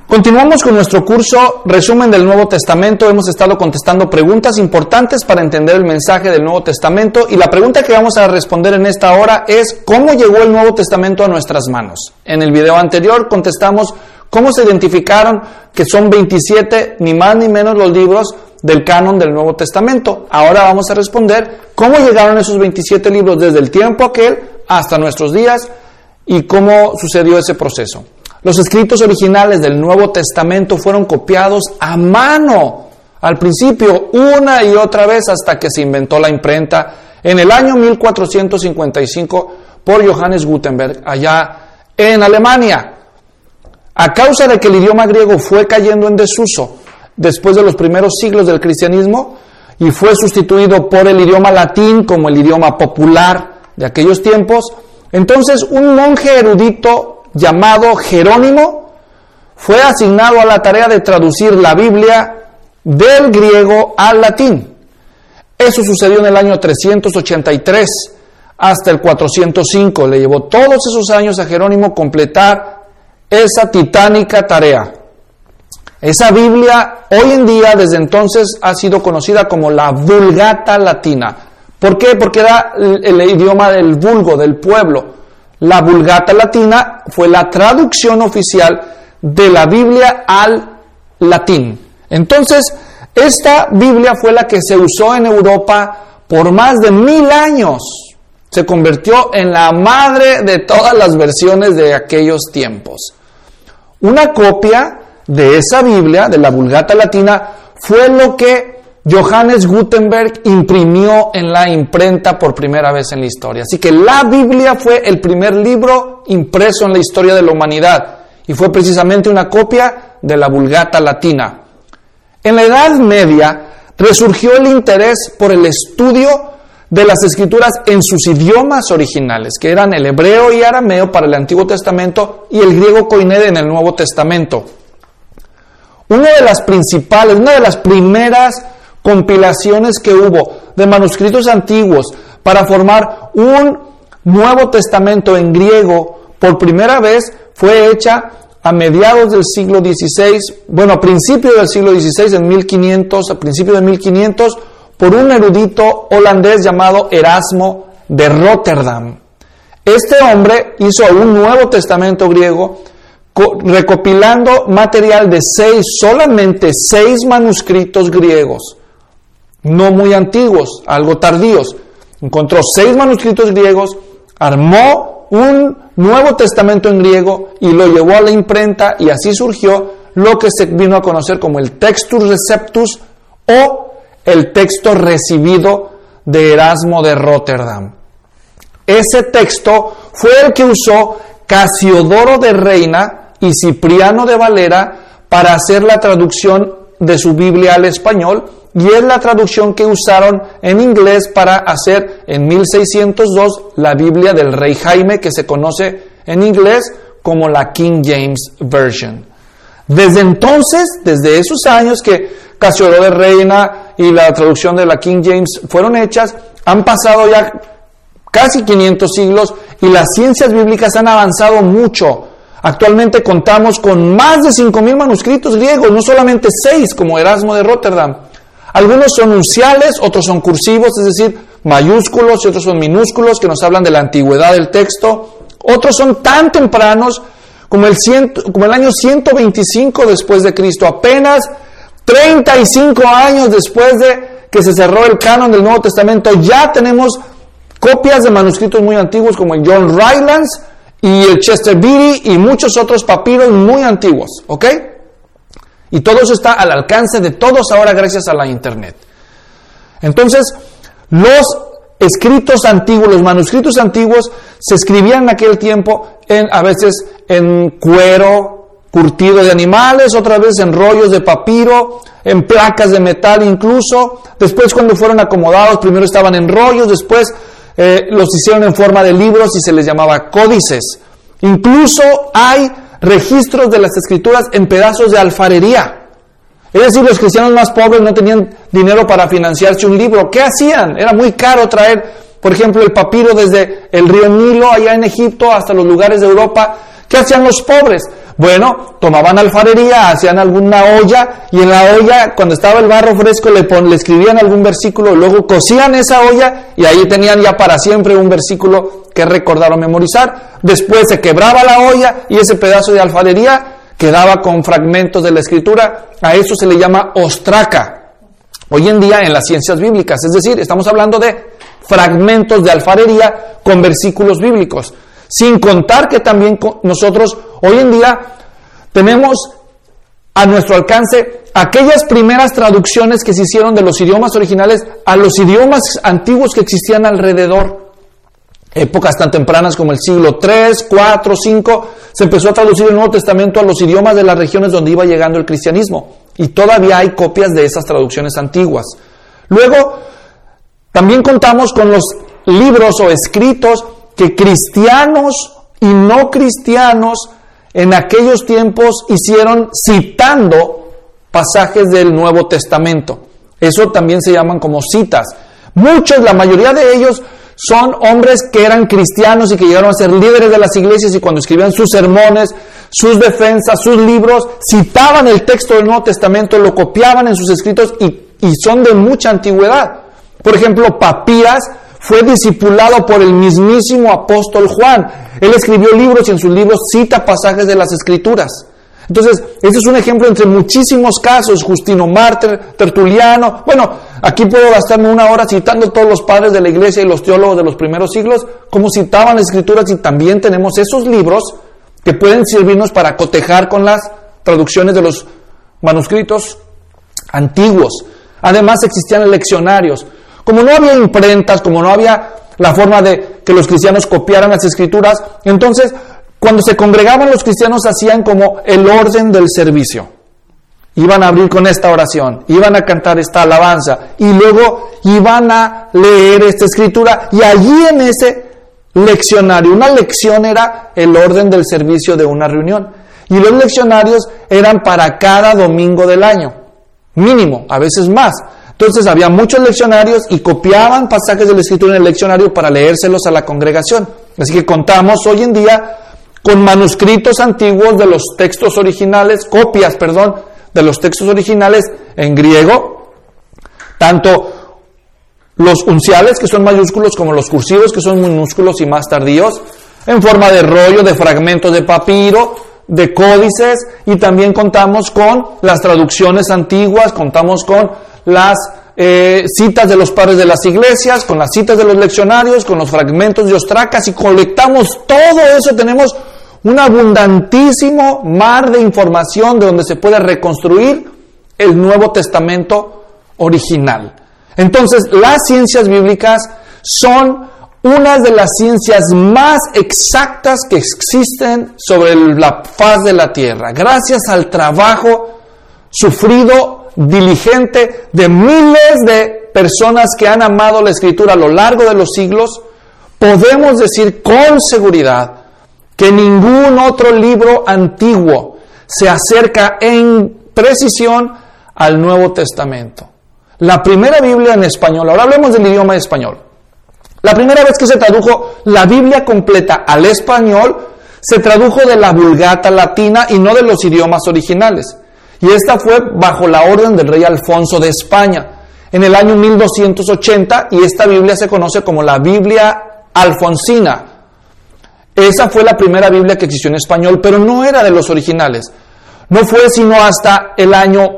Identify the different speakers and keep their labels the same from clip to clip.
Speaker 1: Continuamos con nuestro curso Resumen del Nuevo Testamento. Hemos estado contestando preguntas importantes para entender el mensaje del Nuevo Testamento y la pregunta que vamos a responder en esta hora es ¿cómo llegó el Nuevo Testamento a nuestras manos? En el video anterior contestamos cómo se identificaron que son 27, ni más ni menos, los libros del canon del Nuevo Testamento. Ahora vamos a responder cómo llegaron esos 27 libros desde el tiempo aquel hasta nuestros días y cómo sucedió ese proceso. Los escritos originales del Nuevo Testamento fueron copiados a mano al principio una y otra vez hasta que se inventó la imprenta en el año 1455 por Johannes Gutenberg allá en Alemania. A causa de que el idioma griego fue cayendo en desuso después de los primeros siglos del cristianismo y fue sustituido por el idioma latín como el idioma popular de aquellos tiempos, entonces un monje erudito llamado Jerónimo fue asignado a la tarea de traducir la Biblia del griego al latín. Eso sucedió en el año 383 hasta el 405. Le llevó todos esos años a Jerónimo completar esa titánica tarea. Esa Biblia hoy en día, desde entonces, ha sido conocida como la Vulgata Latina. ¿Por qué? Porque era el idioma del vulgo, del pueblo. La Vulgata Latina fue la traducción oficial de la Biblia al latín. Entonces, esta Biblia fue la que se usó en Europa por más de 1000 años. Se convirtió en la madre de todas las versiones de aquellos tiempos. Una copia de esa Biblia, de la Vulgata Latina, fue lo que Johannes Gutenberg imprimió en la imprenta por primera vez en la historia. Así que la Biblia fue el primer libro impreso en la historia de la humanidad y fue precisamente una copia de la Vulgata Latina. En la Edad Media resurgió el interés por el estudio de las Escrituras en sus idiomas originales, que eran el hebreo y arameo para el Antiguo Testamento y el griego koiné en el Nuevo Testamento. Una de las primeras compilaciones que hubo de manuscritos antiguos para formar un Nuevo Testamento en griego por primera vez fue hecha a mediados del siglo XVI, a principios del siglo XVI, a principios de 1500, por un erudito holandés llamado Erasmo de Rotterdam. Este hombre hizo un Nuevo Testamento griego recopilando material de solamente seis manuscritos griegos, no muy antiguos, algo tardíos. Encontró 6 manuscritos griegos, armó un Nuevo Testamento en griego y lo llevó a la imprenta y así surgió lo que se vino a conocer como el Textus Receptus o el texto recibido de Erasmo de Rotterdam. Ese texto fue el que usó Casiodoro de Reina y Cipriano de Valera para hacer la traducción de su Biblia al español, y es la traducción que usaron en inglés para hacer en 1602 la Biblia del Rey Jaime, que se conoce en inglés como la King James Version. Desde entonces, desde esos años que Casiodoro de Reina y la traducción de la King James fueron hechas, han pasado ya casi 500 siglos y las ciencias bíblicas han avanzado mucho. Actualmente contamos con más de 5,000 manuscritos griegos, no solamente 6 como Erasmo de Rotterdam. Algunos son unciales, otros son cursivos, es decir, mayúsculos, y otros son minúsculos, que nos hablan de la antigüedad del texto. Otros son tan tempranos como el año 125 después de Cristo, apenas 35 años después de que se cerró el canon del Nuevo Testamento. Ya tenemos copias de manuscritos muy antiguos como el John Rylands y el Chester Beatty y muchos otros papiros muy antiguos, ¿ok? Y todo eso está al alcance de todos ahora gracias a la internet. Entonces, los escritos antiguos, los manuscritos antiguos se escribían en aquel tiempo a veces en cuero curtido de animales, otras veces en rollos de papiro, en placas de metal incluso. Después, cuando fueron acomodados, primero estaban en rollos, después los hicieron en forma de libros y se les llamaba códices. Incluso hay registros de las escrituras en pedazos de alfarería. Es decir, los cristianos más pobres no tenían dinero para financiarse un libro. ¿Qué hacían? Era muy caro traer, por ejemplo, el papiro desde el río Nilo allá en Egipto hasta los lugares de Europa ¿Qué hacían los pobres? Bueno, tomaban alfarería, hacían alguna olla, y en la olla, cuando estaba el barro fresco, le escribían algún versículo, luego cocían esa olla, y ahí tenían ya para siempre un versículo que recordar o memorizar. Después se quebraba la olla, y ese pedazo de alfarería quedaba con fragmentos de la escritura. A eso se le llama ostraca, hoy en día en las ciencias bíblicas. Es decir, estamos hablando de fragmentos de alfarería con versículos bíblicos. Sin contar que también nosotros hoy en día tenemos a nuestro alcance aquellas primeras traducciones que se hicieron de los idiomas originales a los idiomas antiguos que existían alrededor. Épocas tan tempranas como el siglo III, IV, V, se empezó a traducir el Nuevo Testamento a los idiomas de las regiones donde iba llegando el cristianismo. Y todavía hay copias de esas traducciones antiguas. Luego, también contamos con los libros o escritos que cristianos y no cristianos en aquellos tiempos hicieron citando pasajes del Nuevo Testamento. Eso también se llaman como citas. Muchos, la mayoría de ellos, son hombres que eran cristianos y que llegaron a ser líderes de las iglesias, y cuando escribían sus sermones, sus defensas, sus libros, citaban el texto del Nuevo Testamento, lo copiaban en sus escritos y son de mucha antigüedad. Por ejemplo, Papías fue discipulado por el mismísimo apóstol Juan. Él escribió libros y en sus libros cita pasajes de las Escrituras. Entonces, este es un ejemplo entre muchísimos casos. Justino Mártir, Tertuliano. Bueno, aquí puedo gastarme una hora citando todos los padres de la iglesia y los teólogos de los primeros siglos, como citaban las Escrituras, y también tenemos esos libros que pueden servirnos para cotejar con las traducciones de los manuscritos antiguos. Además, existían leccionarios. Como no había imprentas, como no había la forma de que los cristianos copiaran las Escrituras, entonces, cuando se congregaban los cristianos hacían como el orden del servicio. Iban a abrir con esta oración, iban a cantar esta alabanza, y luego iban a leer esta escritura, y allí en ese leccionario, una lección era el orden del servicio de una reunión, y los leccionarios eran para cada domingo del año, mínimo, a veces más. Entonces había muchos leccionarios y copiaban pasajes de la escritura en el leccionario para leérselos a la congregación. Así que contamos hoy en día con manuscritos antiguos de los textos originales, copias, de los textos originales en griego, tanto los unciales, que son mayúsculos, como los cursivos, que son minúsculos y más tardíos, en forma de rollo, de fragmentos de papiro, de códices, y también contamos con las traducciones antiguas, contamos con las citas de los padres de las iglesias, con las citas de los leccionarios, con los fragmentos de ostracas, y colectamos todo eso. Tenemos un abundantísimo mar de información de donde se puede reconstruir el Nuevo Testamento original. Entonces, las ciencias bíblicas son unas de las ciencias más exactas que existen sobre la faz de la tierra. Gracias al trabajo sufrido, diligente, de miles de personas que han amado la Escritura a lo largo de los siglos, podemos decir con seguridad que ningún otro libro antiguo se acerca en precisión al Nuevo Testamento. La primera Biblia en español, ahora hablemos del idioma español. La primera vez que se tradujo la Biblia completa al español, se tradujo de la Vulgata latina y no de los idiomas originales. Y esta fue bajo la orden del rey Alfonso de España, en el año 1280, y esta Biblia se conoce como la Biblia Alfonsina. Esa fue la primera Biblia que existió en español, pero no era de los originales. No fue sino hasta el año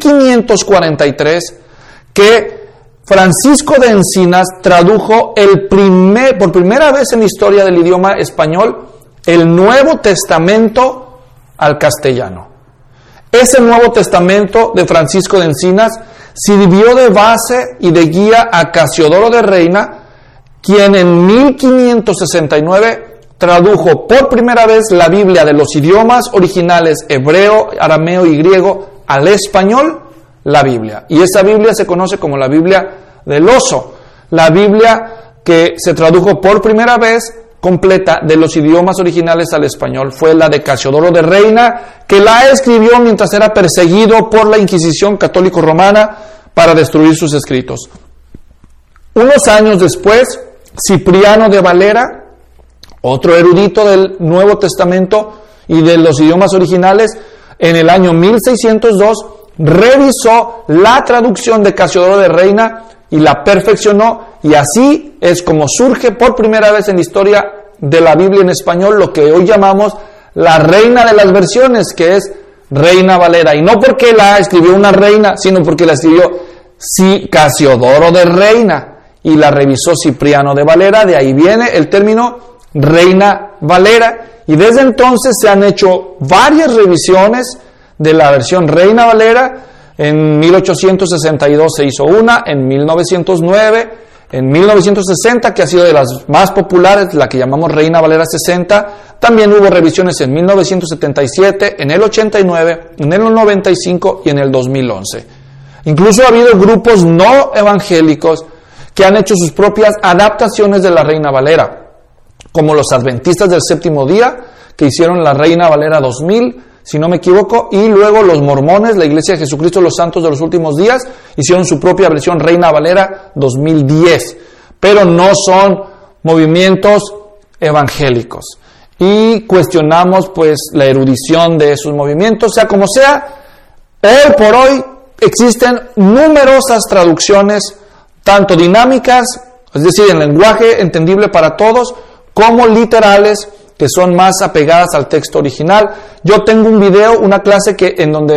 Speaker 1: 1543 que Francisco de Encinas tradujo por primera vez en la historia del idioma español el Nuevo Testamento al castellano. Ese Nuevo Testamento de Francisco de Encinas sirvió de base y de guía a Casiodoro de Reina, quien en 1569 tradujo por primera vez la Biblia de los idiomas originales hebreo, arameo y griego al español, la Biblia. Y esa Biblia se conoce como la Biblia del oso, la Biblia que se tradujo por primera vez completa de los idiomas originales al español. Fue la de Casiodoro de Reina, que la escribió mientras era perseguido por la Inquisición católico-romana para destruir sus escritos. Unos años después, Cipriano de Valera, otro erudito del Nuevo Testamento, y de los idiomas originales, en el año 1602 revisó la traducción de Casiodoro de Reina y la perfeccionó, y así es como surge por primera vez en la historia de la Biblia en español lo que hoy llamamos la reina de las versiones, que es Reina Valera, y no porque la escribió una reina, sino porque la escribió Casiodoro de Reina y la revisó Cipriano de Valera. De ahí viene el término Reina Valera, y desde entonces se han hecho varias revisiones de la versión Reina Valera. En 1862 se hizo una, en 1909, en 1960, que ha sido de las más populares, la que llamamos Reina Valera 60. También hubo revisiones en 1977, en el 89, en el 95 y en el 2011. Incluso ha habido grupos no evangélicos que han hecho sus propias adaptaciones de la Reina Valera, como los Adventistas del Séptimo Día, que hicieron la Reina Valera 2000, si no me equivoco, y luego los mormones, la Iglesia de Jesucristo de los Santos de los Últimos Días, hicieron su propia versión Reina Valera 2010, pero no son movimientos evangélicos. Y cuestionamos pues la erudición de esos movimientos. Sea como sea, hoy por hoy existen numerosas traducciones, tanto dinámicas, es decir, en lenguaje entendible para todos, como literales, que son más apegadas al texto original. Yo tengo un video, una clase que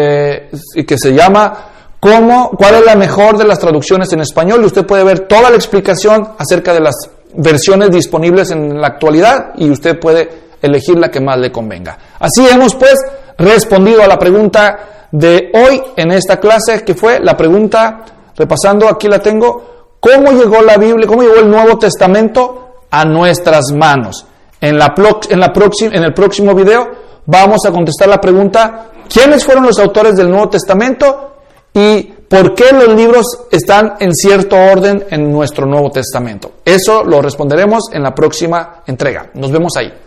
Speaker 1: se llama ¿cuál es la mejor de las traducciones en español? Y usted puede ver toda la explicación acerca de las versiones disponibles en la actualidad, y usted puede elegir la que más le convenga. Así hemos pues respondido a la pregunta de hoy en esta clase, que fue la pregunta, repasando, aquí la tengo: ¿cómo llegó la Biblia, cómo llegó el Nuevo Testamento a nuestras manos? En el próximo video vamos a contestar la pregunta: ¿quiénes fueron los autores del Nuevo Testamento y por qué los libros están en cierto orden en nuestro Nuevo Testamento? Eso lo responderemos en la próxima entrega. Nos vemos ahí.